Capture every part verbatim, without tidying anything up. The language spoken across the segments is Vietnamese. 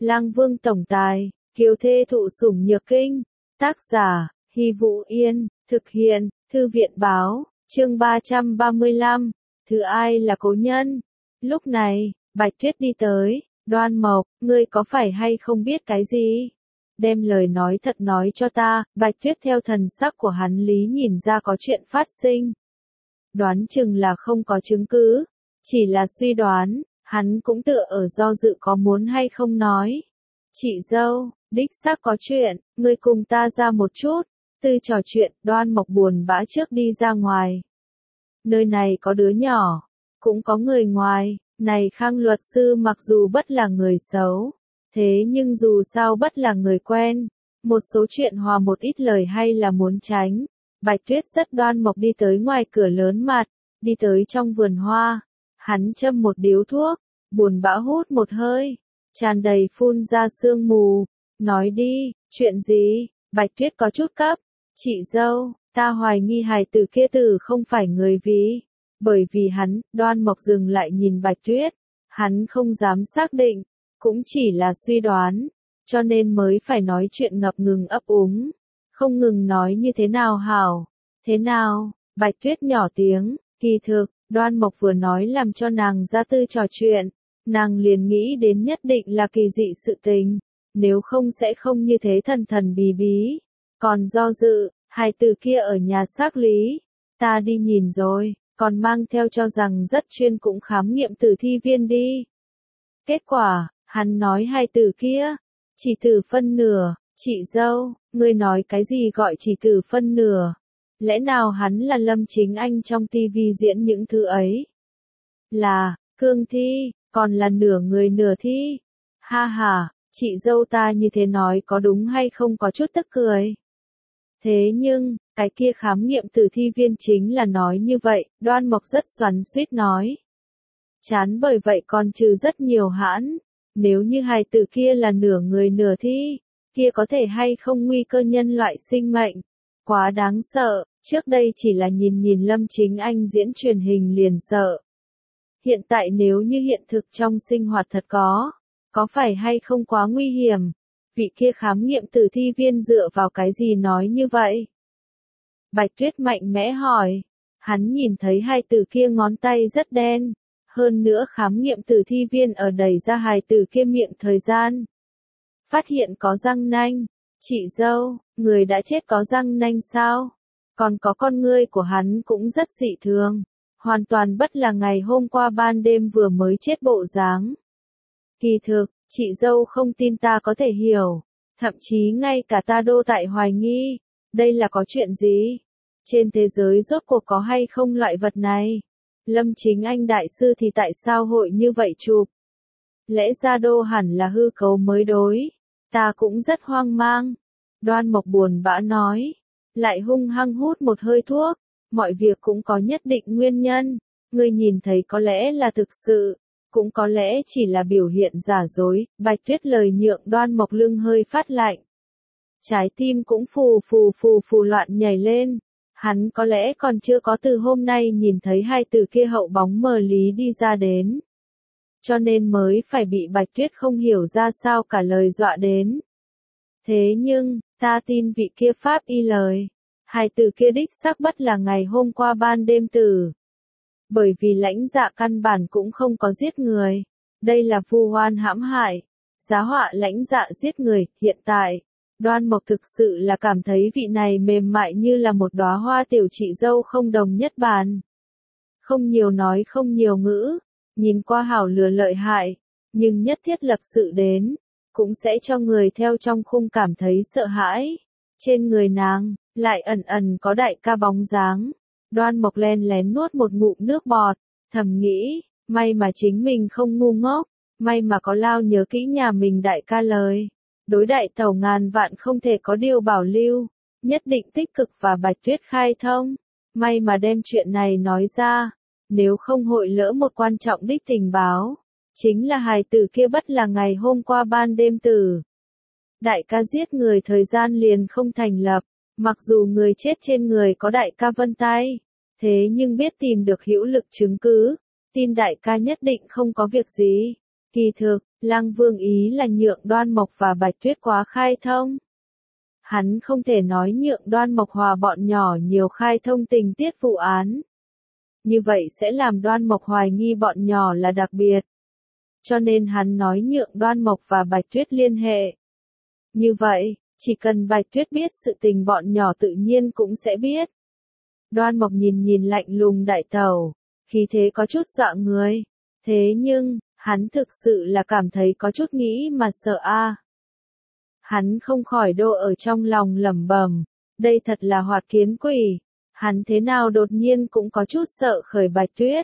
Lang Vương tổng tài, kiều thê thụ sủng nhược kinh. Tác giả, Hy Vũ Yên, thực hiện, Thư viện báo, chương ba trăm ba mươi lăm, thứ ai là cố nhân. Lúc này, Bạch Tuyết đi tới, Đoan Mộc, ngươi có phải hay không biết cái gì? Đem lời nói thật nói cho ta. Bạch Tuyết theo thần sắc của hắn lý nhìn ra có chuyện phát sinh. Đoán chừng là không có chứng cứ, chỉ là suy đoán, hắn cũng tựa ở do dự có muốn hay không nói. Chị dâu, đích xác có chuyện, ngươi cùng ta ra một chút. Tư trò chuyện, Đoan Mộc buồn bã trước đi ra ngoài. Nơi này có đứa nhỏ, cũng có người ngoài. Này Khang luật sư mặc dù bất là người xấu, thế nhưng dù sao bất là người quen. Một số chuyện hòa một ít lời hay là muốn tránh. Bạch Tuyết rất Đoan Mộc đi tới ngoài cửa lớn mặt, đi tới trong vườn hoa. Hắn châm một điếu thuốc, buồn bã hút một hơi, tràn đầy phun ra sương mù. Nói đi, chuyện gì? Bạch Tuyết có chút cấp. Chị dâu, ta hoài nghi hài tử kia tử không phải người vì. Bởi vì hắn, Đoan Mộc dừng lại nhìn Bạch Tuyết. Hắn không dám xác định, cũng chỉ là suy đoán, cho nên mới phải nói chuyện ngập ngừng ấp úng. Không ngừng nói như thế nào hảo, thế nào, Bạch Tuyết nhỏ tiếng, kỳ thực, Đoan Mộc vừa nói làm cho nàng ra tư trò chuyện, nàng liền nghĩ đến nhất định là kỳ dị sự tình, nếu không sẽ không như thế thần thần bí bí. Còn do dự, hài tử kia ở nhà xác lý, ta đi nhìn rồi, còn mang theo cho rằng rất chuyên cũng khám nghiệm tử thi viên đi. Kết quả, hắn nói hài tử kia, chỉ tử phân nửa. Chị dâu, ngươi nói cái gì gọi chỉ tử phân nửa? Lẽ nào hắn là Lâm Chính Anh trong tivi diễn những thứ ấy? Là, cương thi, còn là nửa người nửa thi? Ha ha, chị dâu ta như thế nói có đúng hay không có chút tức cười. Thế nhưng, cái kia khám nghiệm tử thi viên chính là nói như vậy, Đoan Mộc rất xoắn xuýt nói. Chán bởi vậy còn trừ rất nhiều hãn, nếu như hài tử kia là nửa người nửa thi, kia có thể hay không nguy cơ nhân loại sinh mệnh. Quá đáng sợ, trước đây chỉ là nhìn nhìn Lâm Chính Anh diễn truyền hình liền sợ. Hiện tại nếu như hiện thực trong sinh hoạt thật có, có phải hay không quá nguy hiểm? Vị kia khám nghiệm tử thi viên dựa vào cái gì nói như vậy? Bạch Tuyết mạnh mẽ hỏi. Hắn nhìn thấy hai tử kia ngón tay rất đen. Hơn nữa khám nghiệm tử thi viên ở đẩy ra hài tử kia miệng thời gian. Phát hiện có răng nanh. Chị dâu, người đã chết có răng nanh sao? Còn có con ngươi của hắn cũng rất dị thường. Hoàn toàn bất là ngày hôm qua ban đêm vừa mới chết bộ dáng. Kỳ thực, chị dâu không tin ta có thể hiểu. Thậm chí ngay cả ta đô tại hoài nghi. Đây là có chuyện gì? Trên thế giới rốt cuộc có hay không loại vật này? Lâm Chính Anh đại sư thì tại sao hội như vậy chụp? Lẽ ra đô hẳn là hư cấu mới đối. Ta cũng rất hoang mang. Đoan Mộc buồn bã nói. Lại hung hăng hút một hơi thuốc. Mọi việc cũng có nhất định nguyên nhân. Ngươi nhìn thấy có lẽ là thực sự. Cũng có lẽ chỉ là biểu hiện giả dối. Bạch Tuyết lời nhượng Đoan Mộc lưng hơi phát lạnh. Trái tim cũng phù phù phù phù loạn nhảy lên. Hắn có lẽ còn chưa có từ hôm nay nhìn thấy hai từ kia hậu bóng mờ lý đi ra đến. Cho nên mới phải bị Bạch Tuyết không hiểu ra sao cả lời dọa đến. Thế nhưng, ta tin vị kia pháp y lời. Hai từ kia đích xác bất là ngày hôm qua ban đêm tử. Bởi vì lãnh dạ căn bản cũng không có giết người. Đây là vu oan hãm hại. Giá họa lãnh dạ giết người, hiện tại. Đoan Mộc thực sự là cảm thấy vị này mềm mại như là một đóa hoa tiểu chị dâu không đồng nhất bàn. Không nhiều nói không nhiều ngữ, nhìn qua hảo lừa lợi hại, nhưng nhất thiết lập sự đến, cũng sẽ cho người theo trong khung cảm thấy sợ hãi. Trên người nàng, lại ẩn ẩn có đại ca bóng dáng. Đoan Mộc len lén nuốt một ngụm nước bọt, thầm nghĩ, may mà chính mình không ngu ngốc, may mà có lao nhớ kỹ nhà mình đại ca lời. Đối đại tẩu ngàn vạn không thể có điều bảo lưu, nhất định tích cực và Bạch Tuyết khai thông. May mà đem chuyện này nói ra, nếu không hội lỡ một quan trọng đích tình báo. Chính là hài tử kia bất là ngày hôm qua ban đêm tử. Đại ca giết người thời gian liền không thành lập, mặc dù người chết trên người có đại ca vân tay, thế nhưng biết tìm được hữu lực chứng cứ, tin đại ca nhất định không có việc gì. Kỳ thực, Lăng Vương ý là nhượng Đoan Mộc và Bạch Tuyết quá khai thông. Hắn không thể nói nhượng Đoan Mộc hòa bọn nhỏ nhiều khai thông tình tiết vụ án. Như vậy sẽ làm Đoan Mộc hoài nghi bọn nhỏ là đặc biệt. Cho nên hắn nói nhượng Đoan Mộc và Bạch Tuyết liên hệ. Như vậy, chỉ cần Bạch Tuyết biết sự tình bọn nhỏ tự nhiên cũng sẽ biết. Đoan Mộc nhìn nhìn lạnh lùng đại tẩu, khí thế có chút dọa người. Thế nhưng, hắn thực sự là cảm thấy có chút nghĩ mà sợ a. À. Hắn không khỏi đô ở trong lòng lẩm bẩm, đây thật là hoạt kiến quỷ. Hắn thế nào đột nhiên cũng có chút sợ khởi Bạch Tuyết.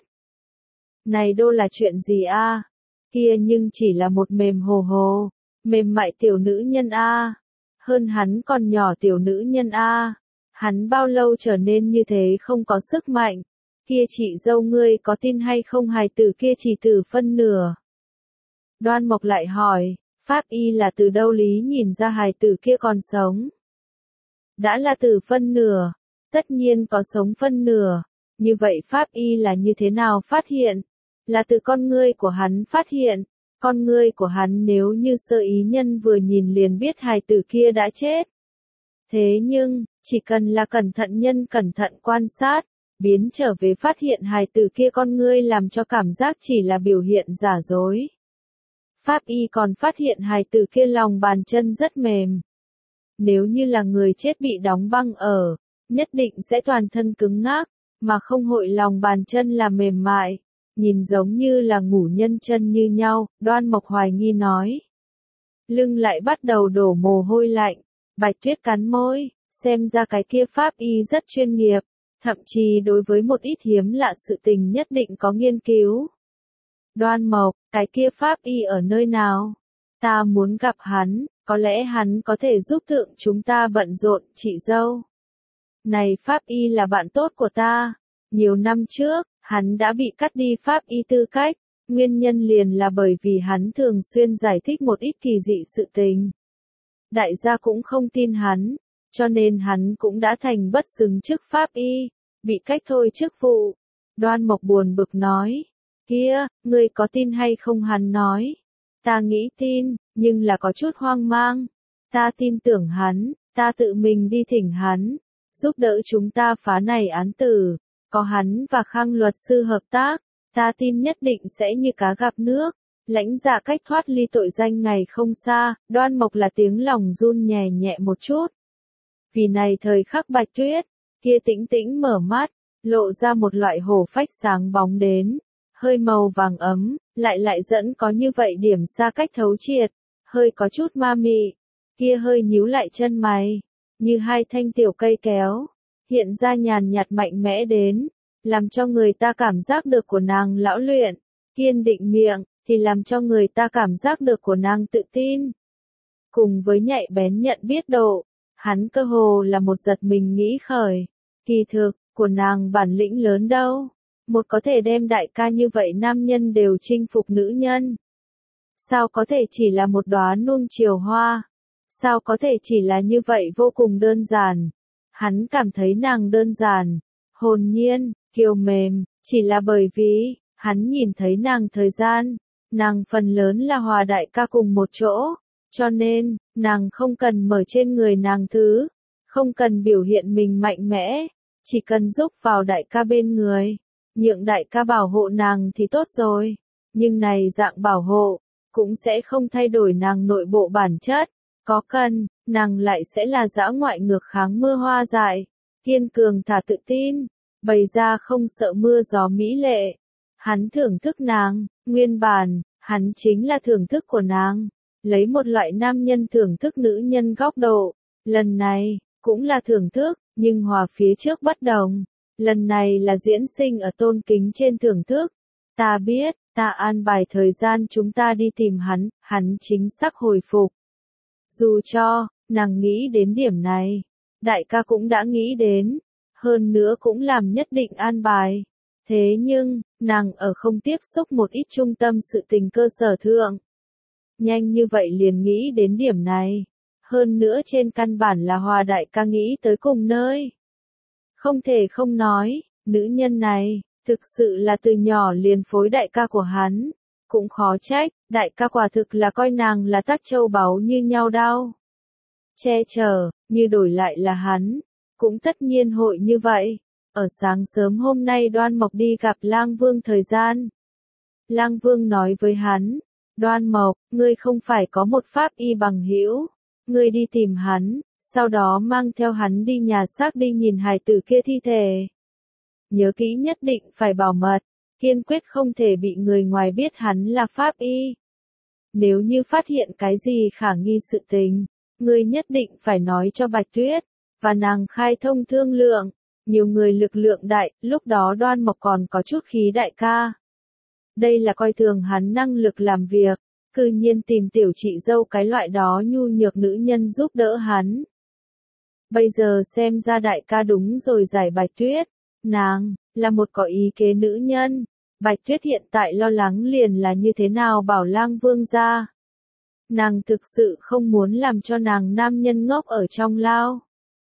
Này đô là chuyện gì a? À? Kia nhưng chỉ là một mềm hồ hồ, mềm mại tiểu nữ nhân a. À? Hơn hắn còn nhỏ tiểu nữ nhân a. À? Hắn bao lâu trở nên như thế không có sức mạnh. Kia chị dâu ngươi có tin hay không hài tử kia chỉ tử phân nửa. Đoan Mộc lại hỏi, pháp y là từ đâu lý nhìn ra hài tử kia còn sống. Đã là tử phân nửa, tất nhiên có sống phân nửa. Như vậy pháp y là như thế nào phát hiện? Là từ con ngươi của hắn phát hiện. Con ngươi của hắn nếu như sơ ý nhân vừa nhìn liền biết hài tử kia đã chết. Thế nhưng, chỉ cần là cẩn thận nhân cẩn thận quan sát, biến trở về phát hiện hài tử kia con ngươi làm cho cảm giác chỉ là biểu hiện giả dối. Pháp y còn phát hiện hài tử kia lòng bàn chân rất mềm. Nếu như là người chết bị đóng băng ở, nhất định sẽ toàn thân cứng ngắc, mà không hội lòng bàn chân là mềm mại, nhìn giống như là ngủ nhân chân như nhau, Đoan Mộc hoài nghi nói. Lưng lại bắt đầu đổ mồ hôi lạnh, Bạch Tuyết cắn môi, xem ra cái kia pháp y rất chuyên nghiệp, thậm chí đối với một ít hiếm lạ sự tình nhất định có nghiên cứu. Đoan Mộc, cái kia pháp y ở nơi nào? Ta muốn gặp hắn, có lẽ hắn có thể giúp thượng chúng ta bận rộn, chị dâu. Này pháp y là bạn tốt của ta. Nhiều năm trước, hắn đã bị cắt đi pháp y tư cách, nguyên nhân liền là bởi vì hắn thường xuyên giải thích một ít kỳ dị sự tình. Đại gia cũng không tin hắn, cho nên hắn cũng đã thành bất xứng chức pháp y, bị cách thôi chức vụ. Đoan Mộc buồn bực nói, kia, ngươi có tin hay không hắn nói? Ta nghĩ tin, nhưng là có chút hoang mang. Ta tin tưởng hắn, ta tự mình đi thỉnh hắn, giúp đỡ chúng ta phá này án tử. Có hắn và Khang luật sư hợp tác, ta tin nhất định sẽ như cá gặp nước. Lãnh Dạ cách thoát ly tội danh ngày không xa, Đoan Mộc là tiếng lòng run nhẹ nhẹ một chút. Vì này thời khắc Bạch Tuyết, kia tĩnh tĩnh mở mắt, lộ ra một loại hổ phách sáng bóng đến, hơi màu vàng ấm, lại lại dẫn có như vậy điểm xa cách thấu triệt, hơi có chút ma mị, kia hơi nhíu lại chân mày, như hai thanh tiểu cây kéo, hiện ra nhàn nhạt mạnh mẽ đến, làm cho người ta cảm giác được của nàng lão luyện, kiên định miệng, thì làm cho người ta cảm giác được của nàng tự tin. Cùng với nhạy bén nhận biết độ, hắn cơ hồ là một giật mình nghĩ khởi, kỳ thực, của nàng bản lĩnh lớn đâu, một có thể đem đại ca như vậy nam nhân đều chinh phục nữ nhân. Sao có thể chỉ là một đóa nuông chiều hoa, sao có thể chỉ là như vậy vô cùng đơn giản, hắn cảm thấy nàng đơn giản, hồn nhiên, kiều mềm, chỉ là bởi vì, hắn nhìn thấy nàng thời gian, nàng phần lớn là hòa đại ca cùng một chỗ, cho nên, nàng không cần mở trên người nàng thứ, không cần biểu hiện mình mạnh mẽ, chỉ cần giúp vào đại ca bên người, nhượng đại ca bảo hộ nàng thì tốt rồi, nhưng này dạng bảo hộ, cũng sẽ không thay đổi nàng nội bộ bản chất, có cần, nàng lại sẽ là dã ngoại ngược kháng mưa hoa dại, kiên cường thả tự tin, bày ra không sợ mưa gió mỹ lệ. Hắn thưởng thức nàng, nguyên bản, hắn chính là thưởng thức của nàng, lấy một loại nam nhân thưởng thức nữ nhân góc độ, lần này, cũng là thưởng thức, nhưng hòa phía trước bất đồng, lần này là diễn sinh ở tôn kính trên thưởng thức, ta biết, ta an bài thời gian chúng ta đi tìm hắn, hắn chính xác hồi phục. Dù cho, nàng nghĩ đến điểm này, đại ca cũng đã nghĩ đến, hơn nữa cũng làm nhất định an bài. Thế nhưng, nàng ở không tiếp xúc một ít trung tâm sự tình cơ sở thượng. Nhanh như vậy liền nghĩ đến điểm này. Hơn nữa trên căn bản là hòa đại ca nghĩ tới cùng nơi. Không thể không nói, nữ nhân này, thực sự là từ nhỏ liền phối đại ca của hắn. Cũng khó trách, đại ca quả thực là coi nàng là tắc châu báu như nhau đau. Che chở, như đổi lại là hắn, cũng tất nhiên hội như vậy. Ở sáng sớm hôm nay Đoan Mộc đi gặp Lang Vương thời gian. Lang Vương nói với hắn, Đoan Mộc, ngươi không phải có một pháp y bằng hữu, ngươi đi tìm hắn, sau đó mang theo hắn đi nhà xác đi nhìn hài tử kia thi thể. Nhớ kỹ nhất định phải bảo mật, kiên quyết không thể bị người ngoài biết hắn là pháp y. Nếu như phát hiện cái gì khả nghi sự tình, ngươi nhất định phải nói cho Bạch Tuyết, và nàng khai thông thương lượng, nhiều người lực lượng đại, lúc đó Đoan Mộc còn có chút khí đại ca. Đây là coi thường hắn năng lực làm việc, cư nhiên tìm tiểu chị dâu cái loại đó nhu nhược nữ nhân giúp đỡ hắn. Bây giờ xem ra đại ca đúng rồi giải Bạch Tuyết, nàng, là một có ý kế nữ nhân. Bạch Tuyết hiện tại lo lắng liền là như thế nào bảo Lang Vương ra. Nàng thực sự không muốn làm cho nàng nam nhân ngốc ở trong lao.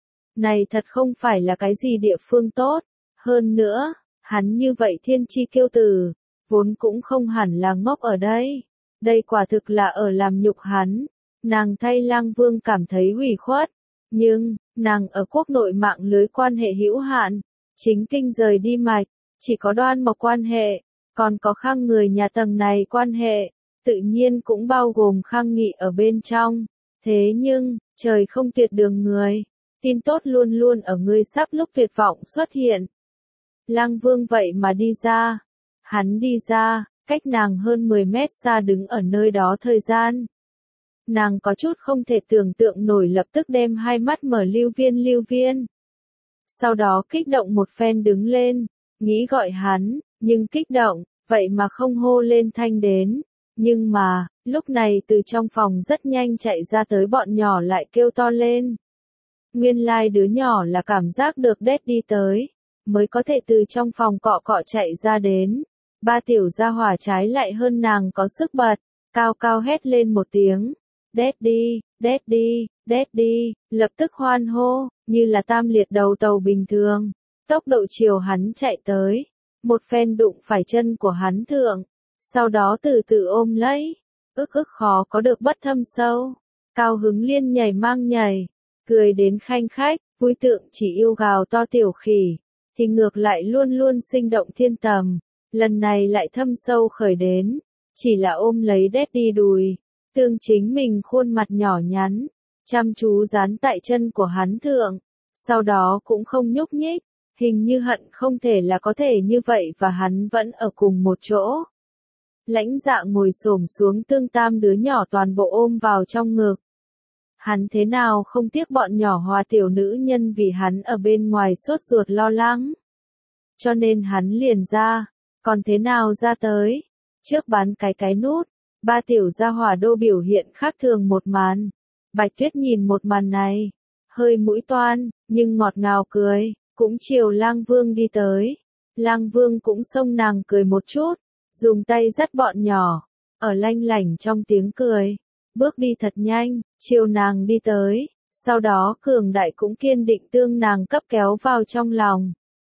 Này thật không phải là cái gì địa phương tốt, hơn nữa, hắn như vậy thiên chi kiêu tử, vốn cũng không hẳn là ngốc ở đây. Đây quả thực là ở làm nhục hắn, nàng thay Lang Vương cảm thấy ủy khuất, nhưng, nàng ở quốc nội mạng lưới quan hệ hữu hạn, chính kinh rời đi mạch, chỉ có Đoan Mộc quan hệ, còn có Khang người nhà tầng này quan hệ, tự nhiên cũng bao gồm Khang Nghị ở bên trong. Thế nhưng, trời không tuyệt đường người, tin tốt luôn luôn ở ngươi sắp lúc tuyệt vọng xuất hiện. Lang Vương vậy mà đi ra, hắn đi ra, cách nàng hơn mười mét xa đứng ở nơi đó thời gian. Nàng có chút không thể tưởng tượng nổi, lập tức đem hai mắt mở Lưu Viên Lưu Viên. Sau đó kích động một phen đứng lên, nghĩ gọi hắn, nhưng kích động, vậy mà không hô lên thanh đến. Nhưng mà, lúc này từ trong phòng rất nhanh chạy ra tới bọn nhỏ lại kêu to lên. Nguyên lai like đứa nhỏ là cảm giác được đét đi tới, mới có thể từ trong phòng cọ cọ chạy ra đến. Ba tiểu gia hỏa trái lại hơn nàng có sức bật, cao cao hét lên một tiếng. Đét đi, đét đi, đét đi, lập tức hoan hô, như là tam liệt đầu tàu bình thường. Tốc độ chiều hắn chạy tới, một phen đụng phải chân của hắn thượng, sau đó từ từ ôm lấy, ức ức khó có được bất thâm sâu. Cao hứng liên nhảy mang nhảy, cười đến khanh khách, vui tượng chỉ yêu gào to tiểu khỉ, thì ngược lại luôn luôn sinh động thiên tầm, lần này lại thâm sâu khởi đến, chỉ là ôm lấy đét đi đùi, tương chính mình khuôn mặt nhỏ nhắn, chăm chú dán tại chân của hắn thượng, sau đó cũng không nhúc nhích, hình như hận không thể là có thể như vậy và hắn vẫn ở cùng một chỗ. Lãnh Dạ ngồi xổm xuống tương tam đứa nhỏ toàn bộ ôm vào trong ngực. Hắn thế nào không tiếc bọn nhỏ hòa tiểu nữ nhân vì hắn ở bên ngoài sốt ruột lo lắng. Cho nên hắn liền ra, còn thế nào ra tới, trước bán cái cái nút, ba tiểu gia hỏa đô biểu hiện khác thường một màn. Bạch Tuyết nhìn một màn này, hơi mũi toan, nhưng ngọt ngào cười, cũng chiều Lang Vương đi tới. Lang Vương cũng xông nàng cười một chút, dùng tay dắt bọn nhỏ, ở lanh lảnh trong tiếng cười, bước đi thật nhanh, chiều nàng đi tới, sau đó cường đại cũng kiên định tương nàng cấp kéo vào trong lòng.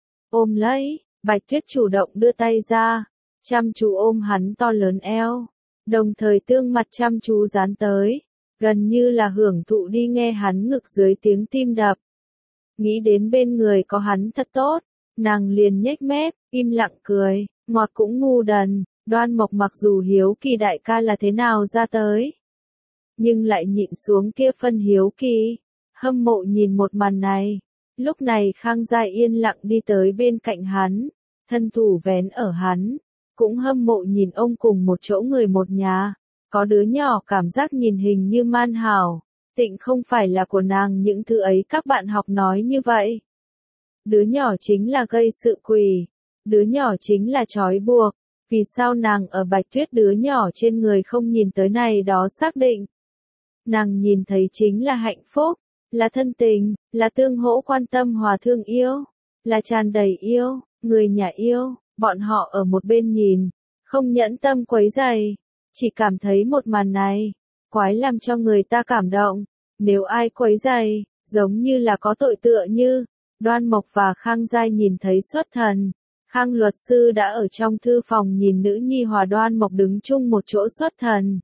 Ôm lấy, Bạch Tuyết chủ động đưa tay ra, chăm chú ôm hắn to lớn eo, đồng thời tương mặt chăm chú dán tới, gần như là hưởng thụ đi nghe hắn ngực dưới tiếng tim đập. Nghĩ đến bên người có hắn thật tốt, nàng liền nhếch mép, im lặng cười, ngọt cũng ngu đần. Đoan Mộc mặc dù hiếu kỳ đại ca là thế nào ra tới, nhưng lại nhịn xuống kia phân hiếu kỳ, hâm mộ nhìn một màn này. Lúc này Khang Giai yên lặng đi tới bên cạnh hắn, thân thủ vén ở hắn, cũng hâm mộ nhìn ông cùng một chỗ người một nhà, có đứa nhỏ cảm giác nhìn hình như man hảo, tịnh không phải là của nàng những thứ ấy các bạn học nói như vậy. Đứa nhỏ chính là gây sự quỷ, đứa nhỏ chính là trói buộc. Vì sao nàng ở Bạch Tuyết đứa nhỏ trên người không nhìn tới này đó xác định. Nàng nhìn thấy chính là hạnh phúc, là thân tình, là tương hỗ quan tâm hòa thương yêu, là tràn đầy yêu, người nhà yêu, bọn họ ở một bên nhìn, không nhẫn tâm quấy rầy, chỉ cảm thấy một màn này, quái làm cho người ta cảm động, nếu ai quấy rầy, giống như là có tội tựa như, Đoan Mộc và Khang Giai nhìn thấy xuất thần. Khang luật sư đã ở trong thư phòng nhìn nữ nhi Hòa Đoan Mộc đứng chung một chỗ xuất thần.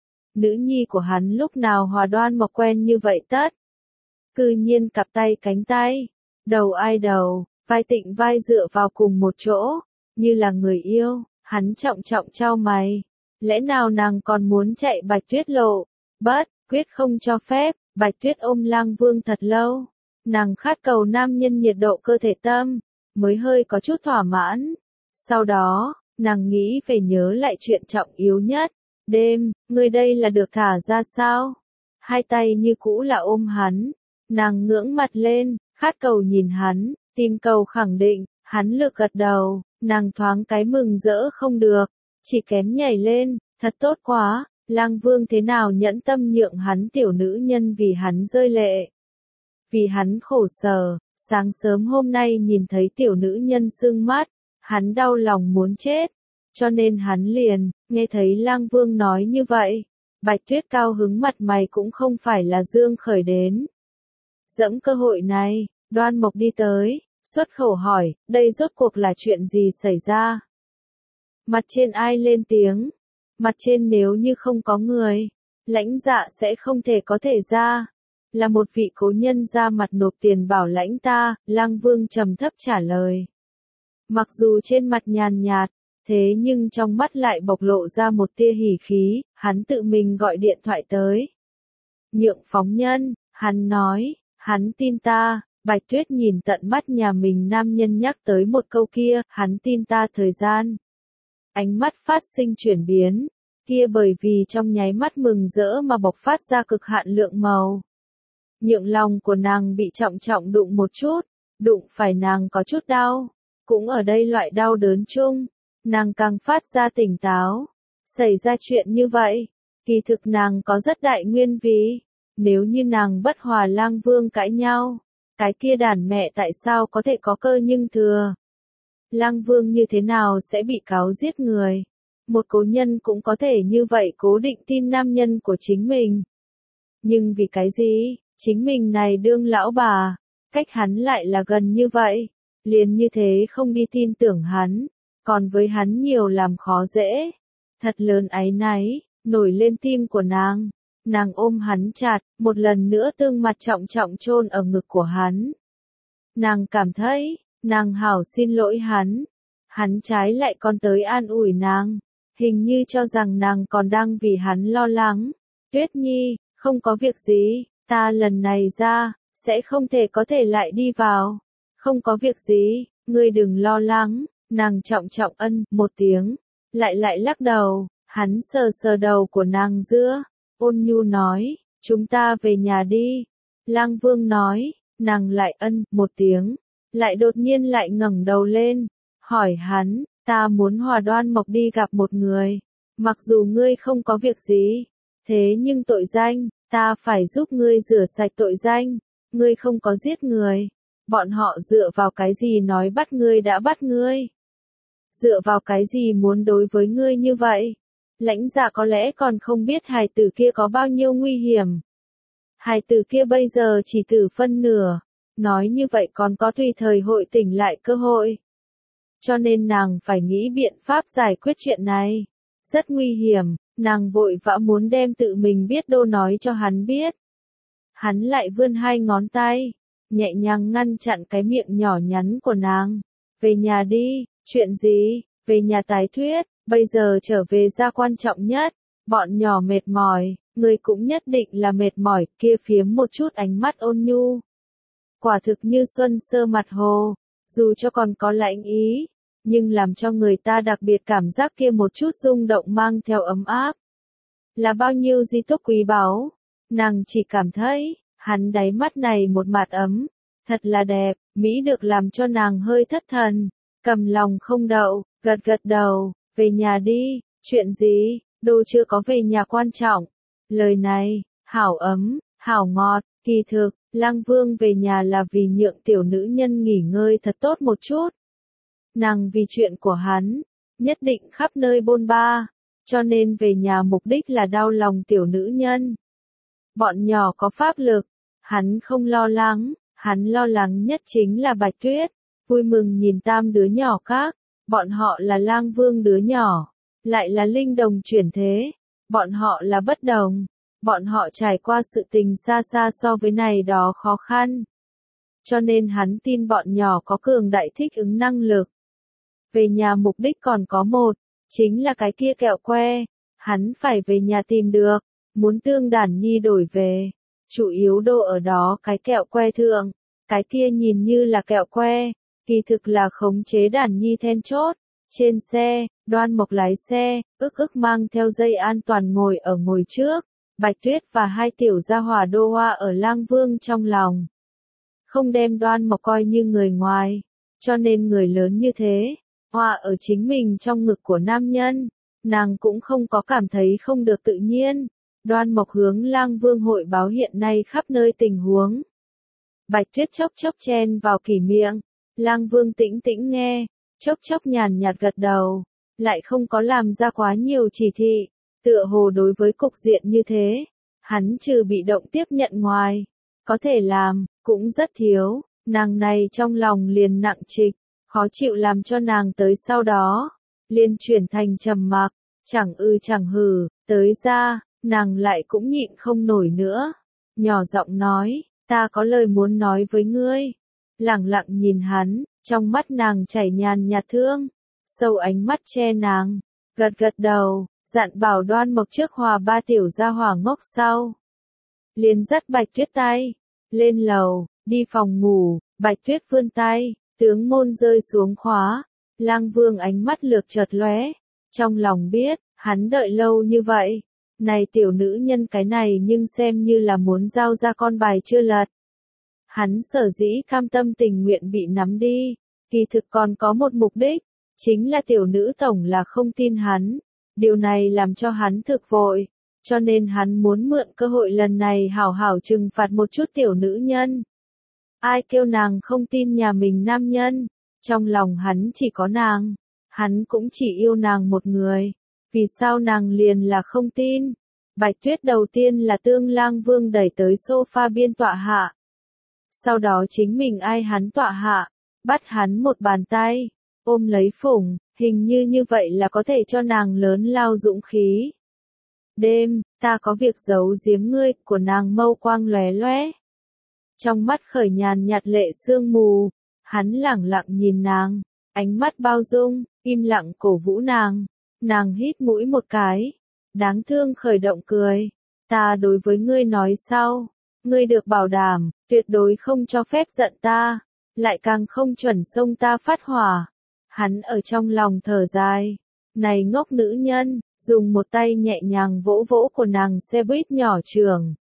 Nữ nhi của hắn lúc nào Hòa Đoan Mộc quen như vậy tất. Cư nhiên cặp tay cánh tay, đầu ai đầu, vai tịnh vai dựa vào cùng một chỗ, như là người yêu, hắn trọng trọng trao mày. Lẽ nào nàng còn muốn chạy Bạch Tuyết lộ? Bất, quyết không cho phép. Bạch Tuyết ôm Lang Vương thật lâu. Nàng khát cầu nam nhân nhiệt độ cơ thể tâm, mới hơi có chút thỏa mãn. Sau đó, nàng nghĩ về nhớ lại chuyện trọng yếu nhất. Đêm, ngươi đây là được thả ra sao? Hai tay như cũ là ôm hắn. Nàng ngưỡng mặt lên, khát cầu nhìn hắn, tìm cầu khẳng định, hắn lược gật đầu, nàng thoáng cái mừng rỡ không được, chỉ kém nhảy lên, thật tốt quá, Lang Vương thế nào nhẫn tâm nhượng hắn tiểu nữ nhân vì hắn rơi lệ. Vì hắn khổ sở, sáng sớm hôm nay nhìn thấy tiểu nữ nhân sưng mắt, hắn đau lòng muốn chết, cho nên hắn liền, nghe thấy Lang Vương nói như vậy, Bạch Tuyết cao hứng mặt mày cũng không phải là dương khởi đến. Dẫm cơ hội này, Đoan Mộc đi tới, xuất khẩu hỏi, đây rốt cuộc là chuyện gì xảy ra? Mặt trên ai lên tiếng? Mặt trên nếu như không có người, lãnh dạ sẽ không thể có thể ra. Là một vị cố nhân ra mặt nộp tiền bảo lãnh ta, Lang Vương trầm thấp trả lời. Mặc dù trên mặt nhàn nhạt, thế nhưng trong mắt lại bộc lộ ra một tia hỉ khí, hắn tự mình gọi điện thoại tới. Nhượng phóng nhân, hắn nói, hắn tin ta. Bạch Tuyết nhìn tận mắt nhà mình nam nhân nhắc tới một câu kia, hắn tin ta thời gian. Ánh mắt phát sinh chuyển biến, kia bởi vì trong nháy mắt mừng rỡ mà bộc phát ra cực hạn lượng màu. Nhượng lòng của nàng bị trọng trọng đụng một chút, đụng phải nàng có chút đau, cũng ở đây loại đau đớn chung, nàng càng phát ra tỉnh táo. Xảy ra chuyện như vậy, kỳ thực nàng có rất đại nguyên vì, nếu như nàng bất hòa Lang Vương cãi nhau. Cái kia đàn mẹ tại sao có thể có cơ nhưng thừa? Lang Vương như thế nào sẽ bị cáo giết người? Một cố nhân cũng có thể như vậy cố định tin nam nhân của chính mình. Nhưng vì cái gì? Chính mình này đương lão bà, cách hắn lại là gần như vậy. Liền như thế không đi tin tưởng hắn, còn với hắn nhiều làm khó dễ. Thật lớn áy náy, nổi lên tim của nàng. Nàng ôm hắn chặt, một lần nữa tương mặt trọng trọng chôn ở ngực của hắn. Nàng cảm thấy, nàng hảo xin lỗi hắn. Hắn trái lại còn tới an ủi nàng, hình như cho rằng nàng còn đang vì hắn lo lắng. Tuyết Nhi, không có việc gì, ta lần này ra, sẽ không thể có thể lại đi vào. Không có việc gì, ngươi đừng lo lắng, nàng trọng trọng ân một tiếng, lại lại lắc đầu, hắn sờ sờ đầu của nàng giữa. Ôn nhu nói, chúng ta về nhà đi. Lang Vương nói, nàng lại ân một tiếng, lại đột nhiên lại ngẩng đầu lên, hỏi hắn, ta muốn Hòa Đoan Mộc đi gặp một người, mặc dù ngươi không có việc gì, thế nhưng tội danh, ta phải giúp ngươi rửa sạch tội danh, ngươi không có giết người, bọn họ dựa vào cái gì nói bắt ngươi đã bắt ngươi? Dựa vào cái gì muốn đối với ngươi như vậy? Lãnh Dạ có lẽ còn không biết hài tử kia có bao nhiêu nguy hiểm. Hài tử kia bây giờ chỉ tử phân nửa, nói như vậy còn có tùy thời hội tỉnh lại cơ hội. Cho nên nàng phải nghĩ biện pháp giải quyết chuyện này. Rất nguy hiểm, nàng vội vã muốn đem tự mình biết đô nói cho hắn biết. Hắn lại vươn hai ngón tay, nhẹ nhàng ngăn chặn cái miệng nhỏ nhắn của nàng. Về nhà đi, chuyện gì, về nhà tái thuyết. Bây giờ trở về ra quan trọng nhất, bọn nhỏ mệt mỏi, người cũng nhất định là mệt mỏi, kia phiếm một chút ánh mắt ôn nhu. Quả thực như xuân sơ mặt hồ, dù cho còn có lạnh ý, nhưng làm cho người ta đặc biệt cảm giác kia một chút rung động mang theo ấm áp. Là bao nhiêu di túc quý báu, nàng chỉ cảm thấy, hắn đáy mắt này một mạt ấm, thật là đẹp, Mỹ được làm cho nàng hơi thất thần, cầm lòng không đậu, gật gật đầu. Về nhà đi, chuyện gì, đồ chưa có về nhà quan trọng. Lời này, hảo ấm, hảo ngọt, kỳ thực, Lang Vương về nhà là vì nhượng tiểu nữ nhân nghỉ ngơi thật tốt một chút. Nàng vì chuyện của hắn, nhất định khắp nơi bôn ba, cho nên về nhà mục đích là đau lòng tiểu nữ nhân. Bọn nhỏ có pháp lực, hắn không lo lắng, hắn lo lắng nhất chính là Bạch Tuyết, vui mừng nhìn tam đứa nhỏ khác. Bọn họ là Lang Vương đứa nhỏ, lại là linh đồng chuyển thế. Bọn họ là bất đồng. Bọn họ trải qua sự tình xa xa so với này đó khó khăn. Cho nên hắn tin bọn nhỏ có cường đại thích ứng năng lực. Về nhà mục đích còn có một, chính là cái kia kẹo que. Hắn phải về nhà tìm được, muốn tương đản nhi đổi về. Chủ yếu đồ ở đó cái kẹo que thượng, cái kia nhìn như là kẹo que, kỳ thực là khống chế đản nhi then chốt. Trên xe, Đoan Mộc lái xe, ức ức mang theo dây an toàn ngồi ở ngồi trước. Bạch Tuyết và hai tiểu gia hỏa đô hoa ở Lang Vương trong lòng. Không đem Đoan Mộc coi như người ngoài, cho nên người lớn như thế, hoa ở chính mình trong ngực của nam nhân, nàng cũng không có cảm thấy không được tự nhiên. Đoan Mộc hướng Lang Vương hội báo hiện nay khắp nơi tình huống. Bạch Tuyết chốc chốc chen vào kỷ miệng, Lang Vương tĩnh tĩnh nghe, chốc chốc nhàn nhạt gật đầu, lại không có làm ra quá nhiều chỉ thị, tựa hồ đối với cục diện như thế, hắn trừ bị động tiếp nhận ngoài, có thể làm, cũng rất thiếu, nàng này trong lòng liền nặng trịch, khó chịu làm cho nàng tới sau đó, liền chuyển thành trầm mặc, chẳng ư chẳng hừ, tới ra, nàng lại cũng nhịn không nổi nữa, nhỏ giọng nói, ta có lời muốn nói với ngươi, lẳng lặng nhìn hắn, trong mắt nàng chảy nhàn nhạt thương, sâu ánh mắt che nàng, gật gật đầu, dặn bảo Đoan Mộc trước hòa ba tiểu gia hỏa ngốc sau. Liền dắt Bạch Tuyết tay, lên lầu, đi phòng ngủ, Bạch Tuyết vươn tay, tướng môn rơi xuống khóa, Lang Vương ánh mắt lược chợt lóe, trong lòng biết, hắn đợi lâu như vậy, này tiểu nữ nhân cái này nhưng xem như là muốn giao ra con bài chưa lật. Hắn sở dĩ cam tâm tình nguyện bị nắm đi, kỳ thực còn có một mục đích, chính là tiểu nữ tổng là không tin hắn. Điều này làm cho hắn thực vội, cho nên hắn muốn mượn cơ hội lần này hảo hảo trừng phạt một chút tiểu nữ nhân. Ai kêu nàng không tin nhà mình nam nhân, trong lòng hắn chỉ có nàng, hắn cũng chỉ yêu nàng một người, vì sao nàng liền là không tin. Bạch Tuyết đầu tiên là tương Lang Vương đẩy tới sofa biên tọa hạ. Sau đó chính mình ai hắn tọa hạ, bắt hắn một bàn tay, ôm lấy phủng, hình như như vậy là có thể cho nàng lớn lao dũng khí. Đêm, ta có việc giấu giếm ngươi, của nàng mâu quang lóe lóe. Trong mắt khởi nhàn nhạt lệ sương mù, hắn lẳng lặng nhìn nàng, ánh mắt bao dung, im lặng cổ vũ nàng. Nàng hít mũi một cái, đáng thương khởi động cười. Ta đối với ngươi nói sau, ngươi được bảo đảm, tuyệt đối không cho phép giận ta, lại càng không chuẩn xông ta phát hỏa. Hắn ở trong lòng thở dài, này ngốc nữ nhân, dùng một tay nhẹ nhàng vỗ vỗ của nàng xe buýt nhỏ trường.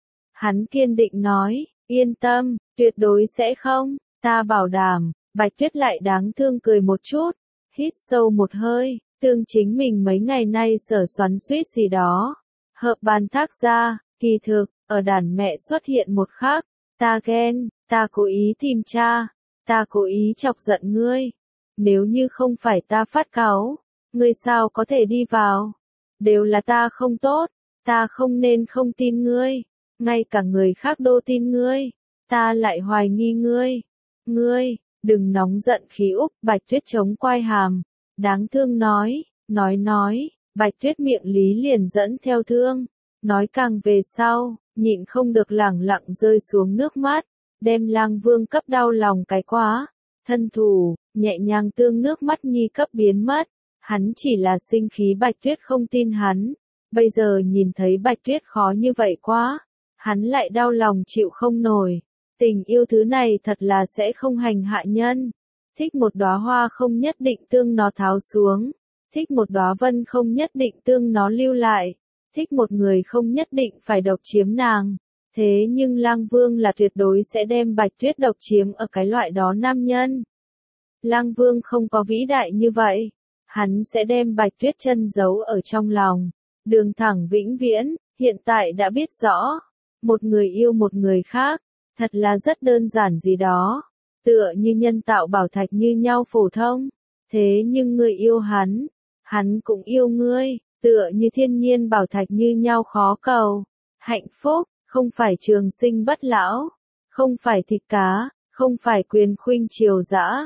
Hắn kiên định nói, yên tâm, tuyệt đối sẽ không, ta bảo đảm. Bạch Tuyết lại đáng thương cười một chút, hít sâu một hơi, tương chính mình mấy ngày nay sở xoắn suýt gì đó. Hợp bàn thác ra, kỳ thực, ở đàn mẹ xuất hiện một khắc, ta ghen, ta cố ý tìm cha, ta cố ý chọc giận ngươi. Nếu như không phải ta phát cáu, ngươi sao có thể đi vào? Đều là ta không tốt, ta không nên không tin ngươi, ngay cả người khác đô tin ngươi, ta lại hoài nghi ngươi. Ngươi, đừng nóng giận khí úc, Bạch Tuyết chống quai hàm, đáng thương nói, nói nói, Bạch Tuyết miệng lý liền dẫn theo thương, nói càng về sau, nhịn không được lẳng lặng rơi xuống nước mắt, đem Lang Vương cấp đau lòng cái quá, thân thủ, nhẹ nhàng tương nước mắt nhi cấp biến mất, hắn chỉ là sinh khí Bạch Tuyết không tin hắn, bây giờ nhìn thấy Bạch Tuyết khó như vậy quá, hắn lại đau lòng chịu không nổi. Tình yêu thứ này thật là sẽ không hành hạ nhân. Thích một đóa hoa không nhất định tương nó tháo xuống. Thích một đóa vân không nhất định tương nó lưu lại. Thích một người không nhất định phải độc chiếm nàng. Thế nhưng Lang Vương là tuyệt đối sẽ đem Bạch Tuyết độc chiếm ở cái loại đó nam nhân. Lang Vương không có vĩ đại như vậy. Hắn sẽ đem Bạch Tuyết chân giấu ở trong lòng. Đường thẳng vĩnh viễn, hiện tại đã biết rõ. Một người yêu một người khác. Thật là rất đơn giản gì đó, tựa như nhân tạo bảo thạch như nhau phổ thông, thế nhưng ngươi yêu hắn, hắn cũng yêu ngươi, tựa như thiên nhiên bảo thạch như nhau khó cầu. Hạnh phúc, không phải trường sinh bất lão, không phải thịt cá, không phải quyền khuynh triều dã,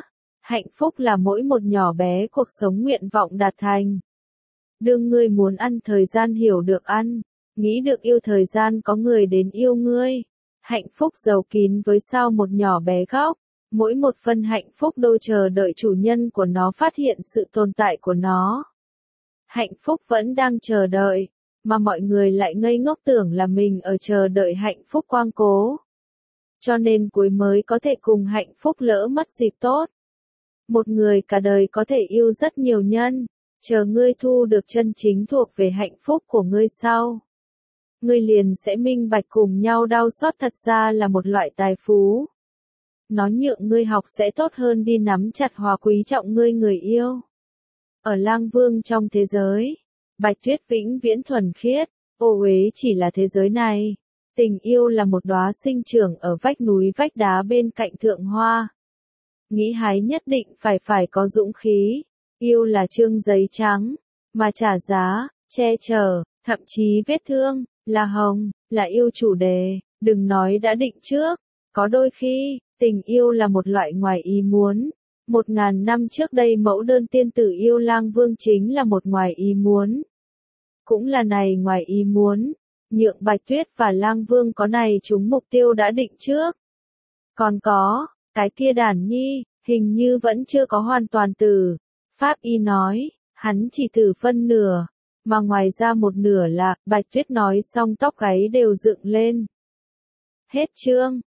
Hạnh phúc là mỗi một nhỏ bé cuộc sống nguyện vọng đạt thành. Đương ngươi muốn ăn thời gian hiểu được ăn, nghĩ được yêu thời gian có người đến yêu ngươi. Hạnh phúc giấu kín với sau một nhỏ bé góc, mỗi một phân hạnh phúc đôi chờ đợi chủ nhân của nó phát hiện sự tồn tại của nó. Hạnh phúc vẫn đang chờ đợi, mà mọi người lại ngây ngốc tưởng là mình ở chờ đợi hạnh phúc quang cố. Cho nên cuối mới có thể cùng hạnh phúc lỡ mất dịp tốt. Một người cả đời có thể yêu rất nhiều nhân, chờ ngươi thu được chân chính thuộc về hạnh phúc của ngươi sau. Ngươi liền sẽ minh bạch cùng nhau đau xót thật ra là một loại tài phú. Nó nhượng ngươi học sẽ tốt hơn đi nắm chặt hòa quý trọng ngươi người yêu. Ở Lang Vương trong thế giới, Bạch Tuyết vĩnh viễn thuần khiết, ô uế chỉ là thế giới này. Tình yêu là một đóa sinh trưởng ở vách núi vách đá bên cạnh thượng hoa. Nghĩ hái nhất định phải phải có dũng khí. Yêu là trương giấy trắng, mà trả giá, che chở, thậm chí vết thương, là hồng, là yêu chủ đề, đừng nói đã định trước. Có đôi khi, tình yêu là một loại ngoài ý muốn. Một ngàn năm trước đây mẫu đơn tiên tử yêu Lang Vương chính là một ngoài ý muốn. Cũng là này ngoài ý muốn, nhượng Bạch Tuyết và Lang Vương có này chúng mục tiêu đã định trước. Còn có, cái kia đàn nhi, hình như vẫn chưa có hoàn toàn tử. Pháp y nói, hắn chỉ tử phân nửa, mà ngoài ra một nửa là, Bạch Tuyết nói xong tóc gáy đều dựng lên. Hết chương.